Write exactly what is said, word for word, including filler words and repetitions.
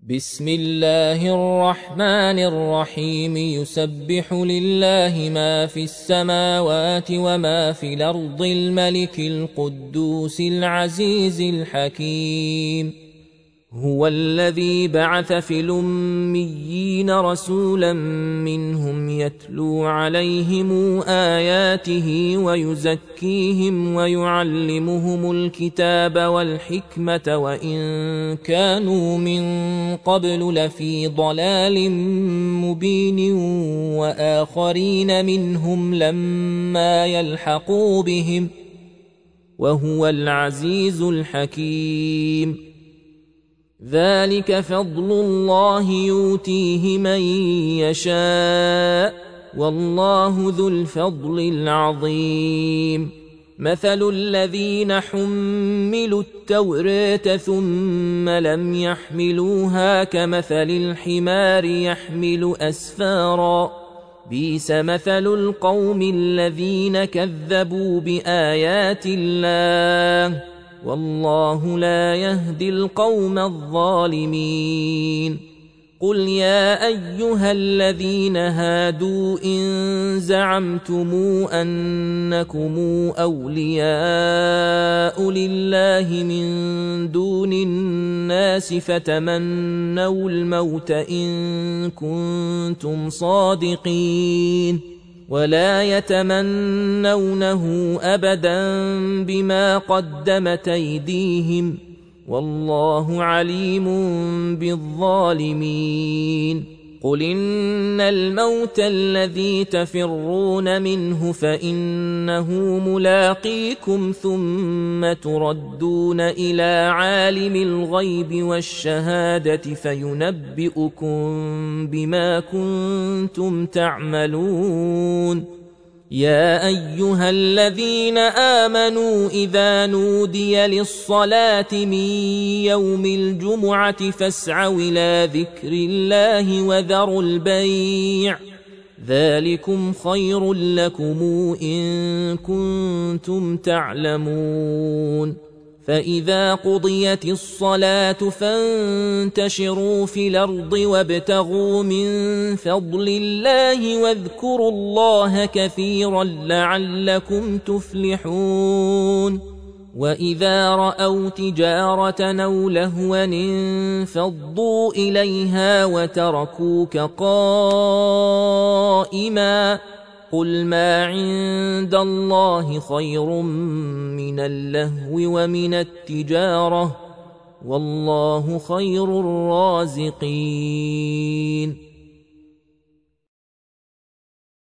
بسم الله الرحمن الرحيم يسبح لله ما في السماوات وما في الأرض الملك القدوس العزيز الحكيم هو الذي بعث في الأميين رسولا منهم يتلو عليهم آياته ويزكيهم ويعلمهم الكتاب والحكمة وإن كانوا من قبل لفي ضلال مبين وآخرين منهم لما يلحقوا بهم وهو العزيز الحكيم ذلك فضل الله يؤتيه من يشاء والله ذو الفضل العظيم مثل الذين حملوا التوراة ثم لم يحملوها كمثل الحمار يحمل أسفارا بئس مثل القوم الذين كذبوا بآيات الله والله لا يهدي القوم الظالمين قل يا أيها الذين هادوا إن زعمتم أنكم أولياء لله من دون الناس فتمنوا الموت إن كنتم صادقين ولا يتمنونه أبدا بما قدمت أيديهم والله عليم بالظالمين قل إن الموت الذي تفرون منه فإنه ملاقيكم ثم تردون إلى عالم الغيب والشهادة فينبئكم بما كنتم تعملون يا أيها الذين آمنوا إذا نودي للصلاة من يوم الجمعة فاسعوا إلى ذكر الله وذروا البيع ذلكم خير لكم إن كنتم تعلمون فإذا قضيت الصلاة فانتشروا في الأرض وابتغوا من فضل الله واذكروا الله كثيرا لعلكم تفلحون وإذا رأوا تجارة أو لهوا انفضوا إليها وتركوك قائما قل ما عند الله خير من اللهو ومن التجارة والله خير الرازقين